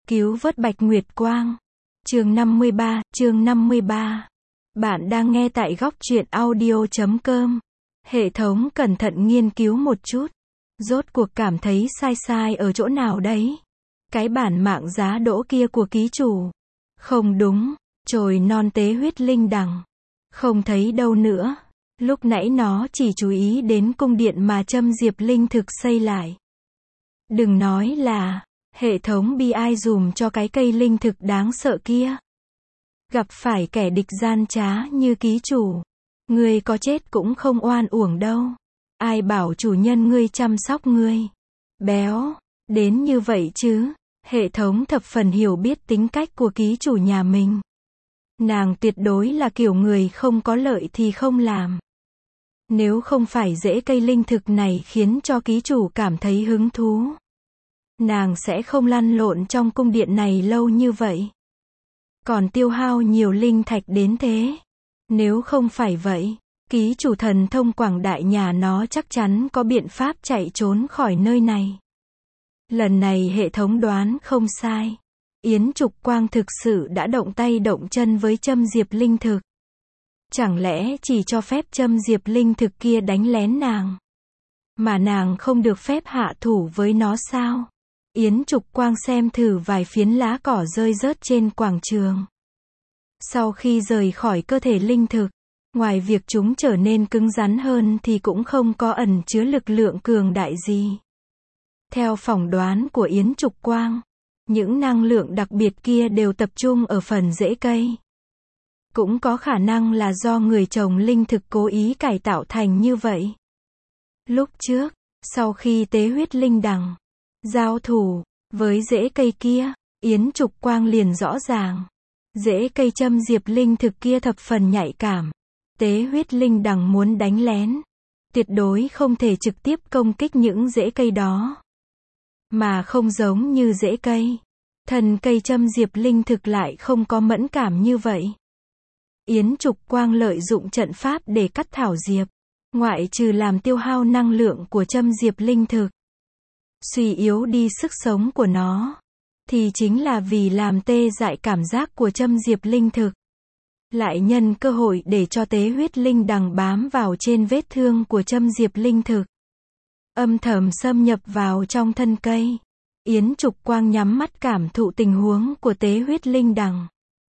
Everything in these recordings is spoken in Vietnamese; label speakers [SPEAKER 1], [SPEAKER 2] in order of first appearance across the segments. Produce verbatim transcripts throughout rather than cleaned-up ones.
[SPEAKER 1] Cứu vớt Bạch Nguyệt Quang. Chương năm mươi ba, chương năm mươi ba. Bạn đang nghe tại góc truyện audio chấm com. Hệ thống cẩn thận nghiên cứu một chút. Rốt cuộc cảm thấy sai sai ở chỗ nào đấy? Cái bản mạng giá đỗ kia của ký chủ. Không đúng, chồi non tế huyết linh đằng. Không thấy đâu nữa. Lúc nãy nó chỉ chú ý đến cung điện mà Châm Diệp Linh thực xây lại. Đừng nói là hệ thống bi ai dùm cho cái cây linh thực đáng sợ kia. Gặp phải kẻ địch gian trá như ký chủ, ngươi có chết cũng không oan uổng đâu. Ai bảo chủ nhân ngươi chăm sóc ngươi béo đến như vậy chứ? Hệ thống thập phần hiểu biết tính cách của ký chủ nhà mình. Nàng tuyệt đối là kiểu người không có lợi thì không làm. Nếu không phải rễ cây linh thực này khiến cho ký chủ cảm thấy hứng thú, nàng sẽ không lăn lộn trong cung điện này lâu như vậy. Còn tiêu hao nhiều linh thạch đến thế. Nếu không phải vậy, ký chủ thần thông quảng đại nhà nó chắc chắn có biện pháp chạy trốn khỏi nơi này. Lần này hệ thống đoán không sai. Yến Trục Quang thực sự đã động tay động chân với Châm Diệp Linh thực. Chẳng lẽ chỉ cho phép Châm Diệp Linh thực kia đánh lén nàng, mà nàng không được phép hạ thủ với nó sao? Yến Trục Quang xem thử vài phiến lá cỏ rơi rớt trên quảng trường. Sau khi rời khỏi cơ thể linh thực, ngoài việc chúng trở nên cứng rắn hơn thì cũng không có ẩn chứa lực lượng cường đại gì. Theo phỏng đoán của Yến Trục Quang, những năng lượng đặc biệt kia đều tập trung ở phần rễ cây. Cũng có khả năng là do người trồng linh thực cố ý cải tạo thành như vậy. Lúc trước, sau khi tế huyết linh đằng, giao thủ với rễ cây kia, Yến Trục Quang liền rõ ràng. Rễ cây Châm Diệp Linh thực kia thập phần nhạy cảm. Tế huyết linh đằng muốn đánh lén, tuyệt đối không thể trực tiếp công kích những rễ cây đó. Mà không giống như rễ cây, thân cây Châm Diệp Linh thực lại không có mẫn cảm như vậy. Yến Trục Quang lợi dụng trận pháp để cắt thảo diệp, ngoại trừ làm tiêu hao năng lượng của Châm Diệp Linh thực, suy yếu đi sức sống của nó, thì chính là vì làm tê dại cảm giác của Châm Diệp Linh thực. Lại nhân cơ hội để cho tế huyết linh đằng bám vào trên vết thương của Châm Diệp Linh thực, âm thầm xâm nhập vào trong thân cây. Yến Trục Quang nhắm mắt cảm thụ tình huống của tế huyết linh đằng.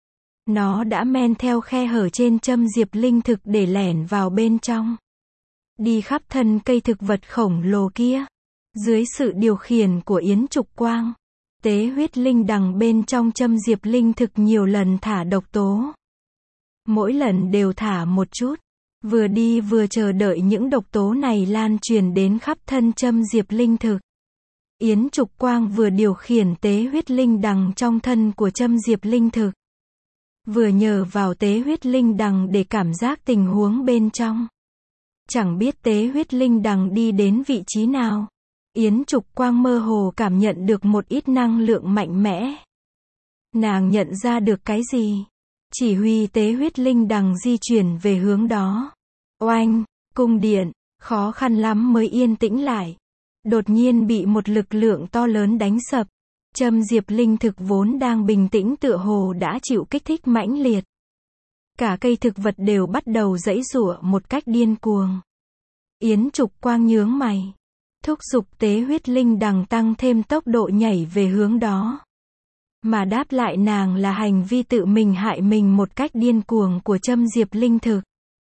[SPEAKER 1] Nó đã men theo khe hở trên Châm Diệp Linh thực để lẻn vào bên trong, đi khắp thân cây thực vật khổng lồ kia. Dưới sự điều khiển của Yến Trục Quang, tế huyết linh đằng bên trong Châm Diệp Linh thực nhiều lần thả độc tố. Mỗi lần đều thả một chút, vừa đi vừa chờ đợi những độc tố này lan truyền đến khắp thân Châm Diệp Linh thực. Yến Trục Quang vừa điều khiển tế huyết linh đằng trong thân của Châm Diệp Linh thực, vừa nhờ vào tế huyết linh đằng để cảm giác tình huống bên trong. Chẳng biết tế huyết linh đằng đi đến vị trí nào, Yến Trục Quang mơ hồ cảm nhận được một ít năng lượng mạnh mẽ. Nàng nhận ra được cái gì? Chỉ huy tế huyết linh đằng di chuyển về hướng đó. Oanh, cung điện, khó khăn lắm mới yên tĩnh lại. Đột nhiên bị một lực lượng to lớn đánh sập. Châm Diệp Linh thực vốn đang bình tĩnh tựa hồ đã chịu kích thích mãnh liệt. Cả cây thực vật đều bắt đầu giãy giụa một cách điên cuồng. Yến Trục Quang nhướng mày, thúc giục tế huyết linh đằng tăng thêm tốc độ nhảy về hướng đó. Mà đáp lại nàng là hành vi tự mình hại mình một cách điên cuồng của Châm Diệp Linh thực.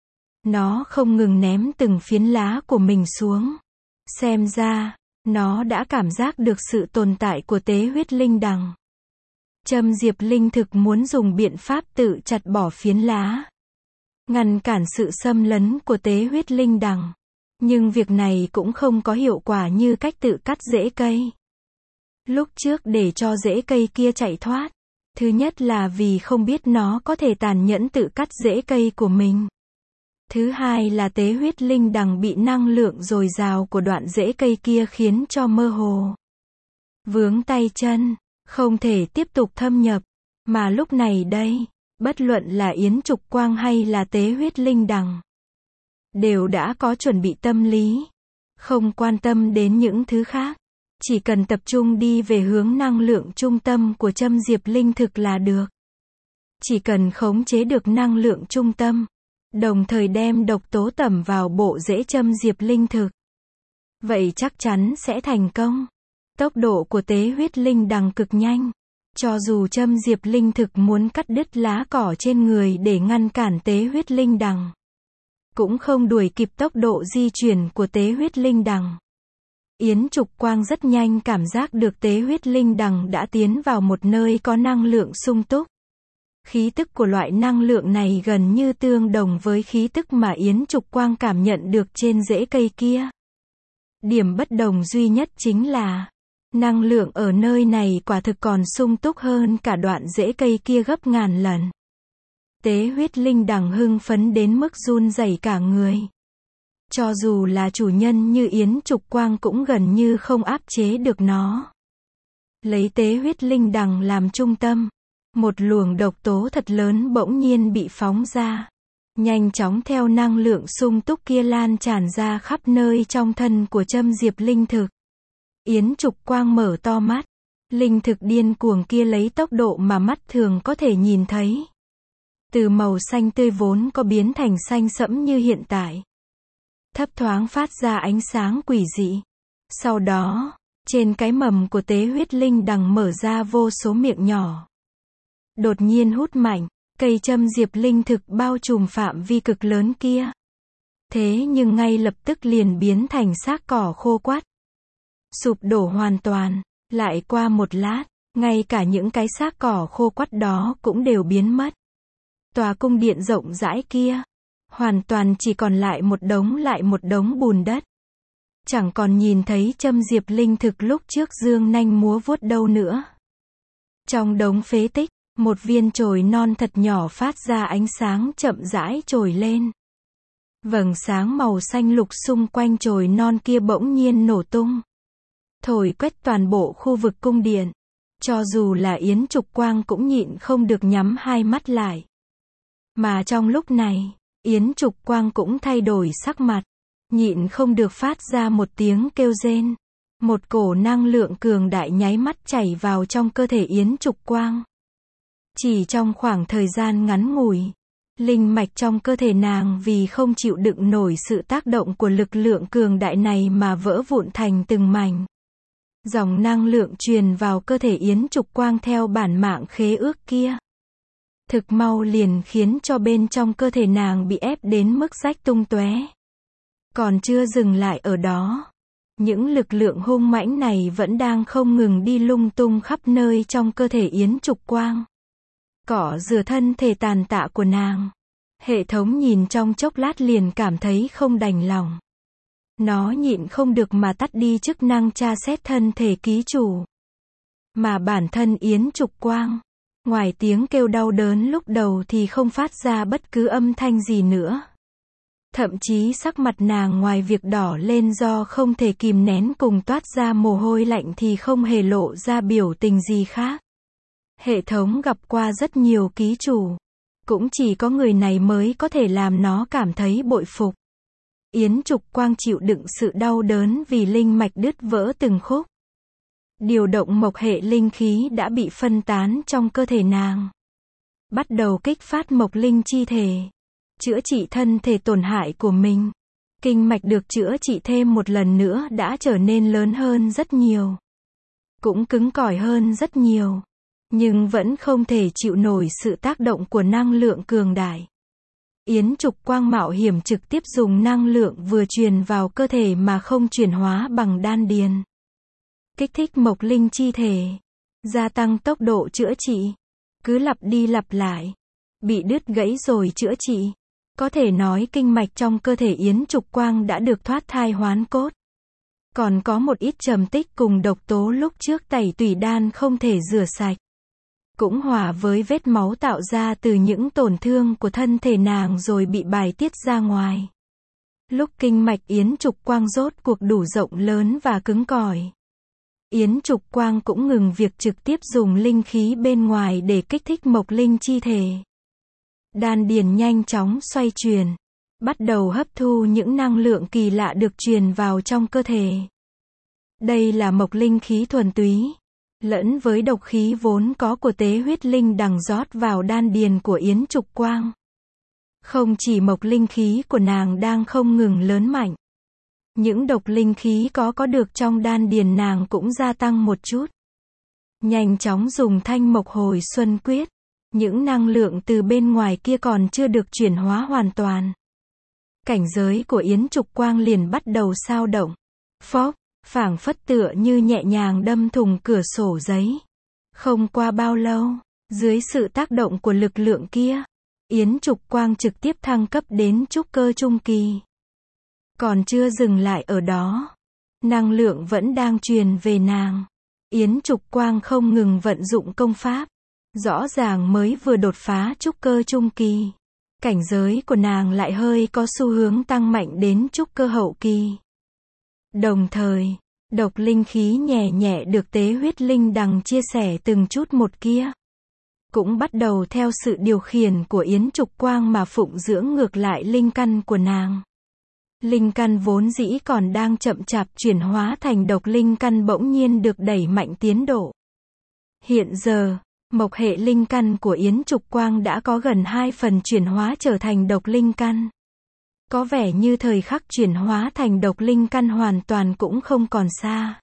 [SPEAKER 1] Nó không ngừng ném từng phiến lá của mình xuống. Xem ra, nó đã cảm giác được sự tồn tại của tế huyết linh đằng. Châm Diệp Linh thực muốn dùng biện pháp tự chặt bỏ phiến lá, ngăn cản sự xâm lấn của tế huyết linh đằng. Nhưng việc này cũng không có hiệu quả như cách tự cắt rễ cây. Lúc trước để cho rễ cây kia chạy thoát, thứ nhất là vì không biết nó có thể tàn nhẫn tự cắt rễ cây của mình. Thứ hai là tế huyết linh đằng bị năng lượng dồi dào của đoạn rễ cây kia khiến cho mơ hồ, vướng tay chân, không thể tiếp tục thâm nhập. Mà lúc này đây, bất luận là Yến Trục Quang hay là tế huyết linh đằng, đều đã có chuẩn bị tâm lý, không quan tâm đến những thứ khác. Chỉ cần tập trung đi về hướng năng lượng trung tâm của châm diệp linh thực là được. Chỉ cần khống chế được năng lượng trung tâm, đồng thời đem độc tố tẩm vào bộ rễ châm diệp linh thực, vậy chắc chắn sẽ thành công. Tốc độ của tế huyết linh đằng cực nhanh. Cho dù châm diệp linh thực muốn cắt đứt lá cỏ trên người để ngăn cản tế huyết linh đằng, cũng không đuổi kịp tốc độ di chuyển của tế huyết linh đằng. Yến Trục Quang rất nhanh cảm giác được tế huyết linh đằng đã tiến vào một nơi có năng lượng sung túc. Khí tức của loại năng lượng này gần như tương đồng với khí tức mà Yến Trục Quang cảm nhận được trên rễ cây kia. Điểm bất đồng duy nhất chính là, năng lượng ở nơi này quả thực còn sung túc hơn cả đoạn rễ cây kia gấp ngàn lần. Tế huyết linh đằng hưng phấn đến mức run rẩy cả người. Cho dù là chủ nhân như Yến Trục Quang cũng gần như không áp chế được nó. Lấy tế huyết linh đằng làm trung tâm, một luồng độc tố thật lớn bỗng nhiên bị phóng ra. Nhanh chóng theo năng lượng sung túc kia lan tràn ra khắp nơi trong thân của châm diệp linh thực. Yến Trục Quang mở to mắt. Linh thực điên cuồng kia lấy tốc độ mà mắt thường có thể nhìn thấy. Từ màu xanh tươi vốn có biến thành xanh sẫm như hiện tại. Thấp thoáng phát ra ánh sáng quỷ dị. Sau đó, trên cái mầm của tế huyết linh đằng mở ra vô số miệng nhỏ. Đột nhiên hút mạnh, cây châm diệp linh thực bao trùm phạm vi cực lớn kia. Thế nhưng ngay lập tức liền biến thành xác cỏ khô quắt. Sụp đổ hoàn toàn. Lại qua một lát, ngay cả những cái xác cỏ khô quắt đó cũng đều biến mất. Tòa cung điện rộng rãi kia, hoàn toàn chỉ còn lại một đống lại một đống bùn đất. Chẳng còn nhìn thấy châm diệp linh thực lúc trước dương nanh múa vuốt đâu nữa. Trong đống phế tích, một viên chồi non thật nhỏ phát ra ánh sáng chậm rãi trồi lên. Vầng sáng màu xanh lục xung quanh chồi non kia bỗng nhiên nổ tung. Thổi quét toàn bộ khu vực cung điện. Cho dù là Yến Trục Quang cũng nhịn không được nhắm hai mắt lại. Mà trong lúc này, Yến Trục Quang cũng thay đổi sắc mặt. Nhịn không được phát ra một tiếng kêu rên. Một cổ năng lượng cường đại nháy mắt chảy vào trong cơ thể Yến Trục Quang. Chỉ trong khoảng thời gian ngắn ngủi, linh mạch trong cơ thể nàng vì không chịu đựng nổi sự tác động của lực lượng cường đại này mà vỡ vụn thành từng mảnh. Dòng năng lượng truyền vào cơ thể Yến Trục Quang theo bản mạng khế ước kia. Thực mau liền khiến cho bên trong cơ thể nàng bị ép đến mức rách tung tóe. Còn chưa dừng lại ở đó. Những lực lượng hung mãnh này vẫn đang không ngừng đi lung tung khắp nơi trong cơ thể Yến Trục Quang. Cỏ rửa thân thể tàn tạ của nàng. Hệ thống nhìn trong chốc lát liền cảm thấy không đành lòng. Nó nhịn không được mà tắt đi chức năng tra xét thân thể ký chủ. Mà bản thân Yến Trục Quang, ngoài tiếng kêu đau đớn lúc đầu thì không phát ra bất cứ âm thanh gì nữa. Thậm chí sắc mặt nàng ngoài việc đỏ lên do không thể kìm nén cùng toát ra mồ hôi lạnh thì không hề lộ ra biểu tình gì khác. Hệ thống gặp qua rất nhiều ký chủ. Cũng chỉ có người này mới có thể làm nó cảm thấy bội phục. Yến Trục Quang chịu đựng sự đau đớn vì linh mạch đứt vỡ từng khúc. Điều động mộc hệ linh khí đã bị phân tán trong cơ thể nàng. Bắt đầu kích phát mộc linh chi thể. Chữa trị thân thể tổn hại của mình. Kinh mạch được chữa trị thêm một lần nữa đã trở nên lớn hơn rất nhiều. Cũng cứng cỏi hơn rất nhiều. Nhưng vẫn không thể chịu nổi sự tác động của năng lượng cường đại. Yến Trục Quang mạo hiểm trực tiếp dùng năng lượng vừa truyền vào cơ thể mà không chuyển hóa bằng đan điền. Kích thích mộc linh chi thể. Gia tăng tốc độ chữa trị. Cứ lặp đi lặp lại. Bị đứt gãy rồi chữa trị. Có thể nói kinh mạch trong cơ thể Yến Trục Quang đã được thoát thai hoán cốt. Còn có một ít trầm tích cùng độc tố lúc trước tẩy tủy đan không thể rửa sạch. Cũng hòa với vết máu tạo ra từ những tổn thương của thân thể nàng rồi bị bài tiết ra ngoài. Lúc kinh mạch Yến Trục Quang rốt cuộc đủ rộng lớn và cứng cỏi. Yến Trục Quang cũng ngừng việc trực tiếp dùng linh khí bên ngoài để kích thích mộc linh chi thể. Đan điền nhanh chóng xoay chuyển, bắt đầu hấp thu những năng lượng kỳ lạ được truyền vào trong cơ thể. Đây là mộc linh khí thuần túy, lẫn với độc khí vốn có của tế huyết linh đằng rót vào đan điền của Yến Trục Quang. Không chỉ mộc linh khí của nàng đang không ngừng lớn mạnh, những độc linh khí có có được trong đan điền nàng cũng gia tăng một chút. Nhanh chóng dùng thanh mộc hồi xuân quyết, những năng lượng từ bên ngoài kia còn chưa được chuyển hóa hoàn toàn. Cảnh giới của Yến Trục Quang liền bắt đầu xao động. Phốc, phảng phất tựa như nhẹ nhàng đâm thùng cửa sổ giấy. Không qua bao lâu, dưới sự tác động của lực lượng kia, Yến Trục Quang trực tiếp thăng cấp đến trúc cơ trung kỳ. Còn chưa dừng lại ở đó, năng lượng vẫn đang truyền về nàng. Yến Trục Quang không ngừng vận dụng công pháp, rõ ràng mới vừa đột phá trúc cơ trung kỳ, cảnh giới của nàng lại hơi có xu hướng tăng mạnh đến trúc cơ hậu kỳ. Đồng thời, độc linh khí nhẹ nhẹ được tế huyết linh đằng chia sẻ từng chút một kia, cũng bắt đầu theo sự điều khiển của Yến Trục Quang mà phụng dưỡng ngược lại linh căn của nàng. Linh căn vốn dĩ còn đang chậm chạp chuyển hóa thành độc linh căn bỗng nhiên được đẩy mạnh tiến độ. Hiện giờ, mộc hệ linh căn của Yến Trục Quang đã có gần hai phần chuyển hóa trở thành độc linh căn. Có vẻ như thời khắc chuyển hóa thành độc linh căn hoàn toàn cũng không còn xa.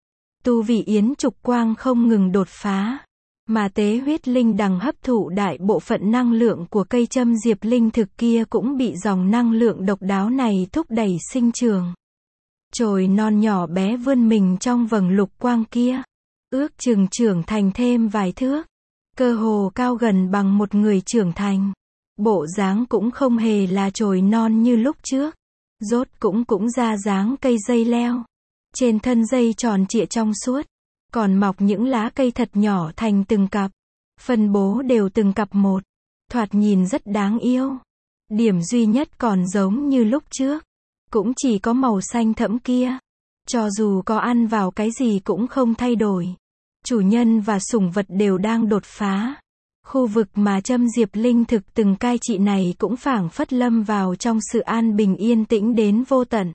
[SPEAKER 1] Tu vị Yến Trục Quang không ngừng đột phá, mà tế huyết linh đằng hấp thụ đại bộ phận năng lượng của cây châm diệp linh thực kia cũng bị dòng năng lượng độc đáo này thúc đẩy sinh trưởng. Chồi non nhỏ bé vươn mình trong vầng lục quang kia, ước chừng trưởng thành thêm vài thước, cơ hồ cao gần bằng một người trưởng thành. Bộ dáng cũng không hề là chồi non như lúc trước, rốt cũng cũng ra dáng cây dây leo. Trên thân dây tròn trịa trong suốt, còn mọc những lá cây thật nhỏ thành từng cặp, phân bố đều từng cặp một, thoạt nhìn rất đáng yêu. Điểm duy nhất còn giống như lúc trước, cũng chỉ có màu xanh thẫm kia. Cho dù có ăn vào cái gì cũng không thay đổi. Chủ nhân và sủng vật đều đang đột phá. Khu vực mà châm diệp linh thực từng cai trị này cũng phảng phất lâm vào trong sự an bình yên tĩnh đến vô tận.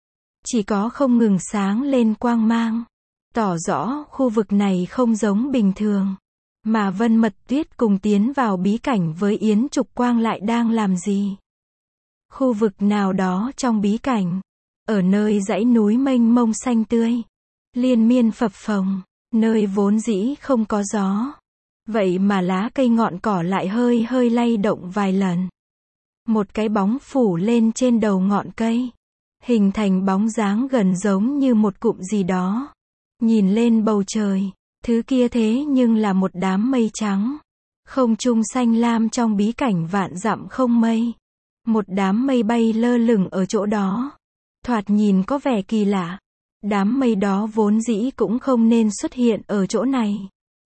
[SPEAKER 1] Chỉ có không ngừng sáng lên quang mang, tỏ rõ khu vực này không giống bình thường. Mà Vân Mật Tuyết cùng tiến vào bí cảnh với Yến Trục Quang lại đang làm gì? Khu vực nào đó trong bí cảnh, ở nơi dãy núi mênh mông xanh tươi, liên miên phập phồng, nơi vốn dĩ không có gió. Vậy mà lá cây ngọn cỏ lại hơi hơi lay động vài lần. Một cái bóng phủ lên trên đầu ngọn cây, hình thành bóng dáng gần giống như một cụm gì đó. Nhìn lên bầu trời, thứ kia thế nhưng là một đám mây trắng. Không trung xanh lam trong bí cảnh vạn dặm không mây. Một đám mây bay lơ lửng ở chỗ đó. Thoạt nhìn có vẻ kỳ lạ. Đám mây đó vốn dĩ cũng không nên xuất hiện ở chỗ này.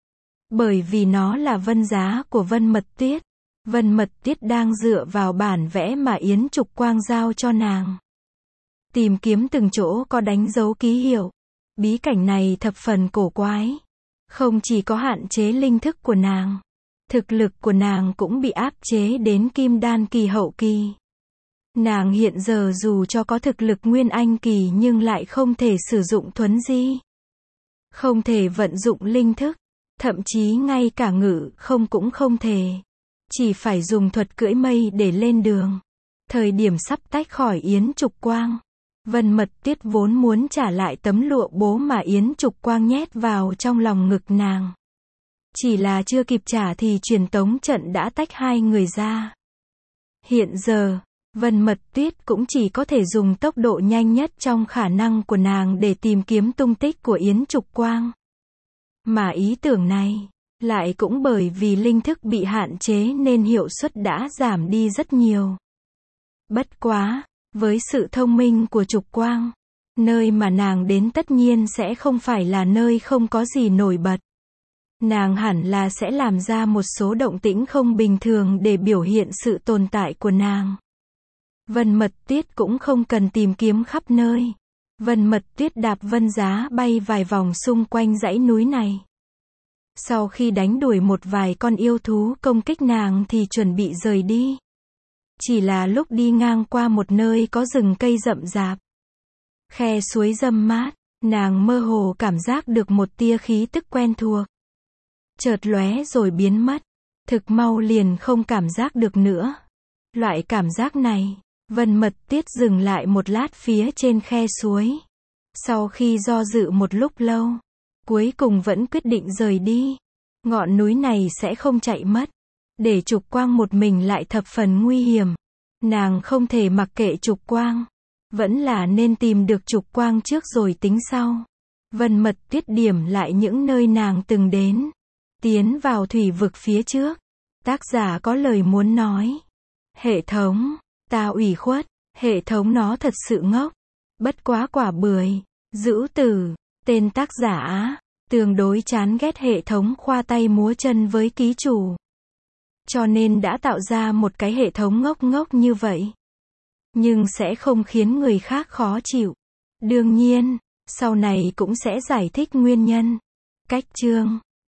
[SPEAKER 1] Bởi vì nó là vân giá của Vân Mật Tuyết. Vân Mật Tuyết đang dựa vào bản vẽ mà Yến Trục Quang giao cho nàng, tìm kiếm từng chỗ có đánh dấu ký hiệu. Bí cảnh này thập phần cổ quái. Không chỉ có hạn chế linh thức của nàng, thực lực của nàng cũng bị áp chế đến kim đan kỳ hậu kỳ. Nàng hiện giờ dù cho có thực lực nguyên anh kỳ nhưng lại không thể sử dụng thuấn di, không thể vận dụng linh thức, thậm chí ngay cả ngự không cũng không thể. Chỉ phải dùng thuật cưỡi mây để lên đường. Thời điểm sắp tách khỏi Yến Trục Quang, Vân Mật Tuyết vốn muốn trả lại tấm lụa bố mà Yến Trục Quang nhét vào trong lòng ngực nàng. Chỉ là chưa kịp trả thì truyền tống trận đã tách hai người ra. Hiện giờ, Vân Mật Tuyết cũng chỉ có thể dùng tốc độ nhanh nhất trong khả năng của nàng để tìm kiếm tung tích của Yến Trục Quang. Mà ý tưởng này, lại cũng bởi vì linh thức bị hạn chế nên hiệu suất đã giảm đi rất nhiều. Bất quá, với sự thông minh của Trục Quang, nơi mà nàng đến tất nhiên sẽ không phải là nơi không có gì nổi bật. Nàng hẳn là sẽ làm ra một số động tĩnh không bình thường để biểu hiện sự tồn tại của nàng. Vân Mật Tuyết cũng không cần tìm kiếm khắp nơi. Vân Mật Tuyết đạp vân giá bay vài vòng xung quanh dãy núi này. Sau khi đánh đuổi một vài con yêu thú công kích nàng thì chuẩn bị rời đi. Chỉ là lúc đi ngang qua một nơi có rừng cây rậm rạp, khe suối râm mát, Nàng mơ hồ cảm giác được một tia khí tức quen thuộc. Chợt lóe rồi biến mất. Thực mau liền không cảm giác được nữa. Loại cảm giác này, Vân Mật Tiết dừng lại một lát phía trên khe suối. Sau khi do dự một lúc lâu, cuối cùng vẫn quyết định rời đi. Ngọn núi này sẽ không chạy mất. Để Trục Quang một mình lại thập phần nguy hiểm. Nàng không thể mặc kệ Trục Quang. Vẫn là nên tìm được Trục Quang trước rồi tính sau. Vân Mật Tiết điểm lại những nơi nàng từng đến. Tiến vào thủy vực phía trước. Tác giả có lời muốn nói. Hệ thống, ta ủy khuất. Hệ thống nó thật sự ngốc. Bất quá quả bưởi. Dữ tử. Tên tác giả tương đối chán ghét hệ thống khoa tay múa chân với ký chủ. Cho nên đã tạo ra một cái hệ thống ngốc ngốc như vậy. Nhưng sẽ không khiến người khác khó chịu. Đương nhiên, sau này cũng sẽ giải thích nguyên nhân. Cách chương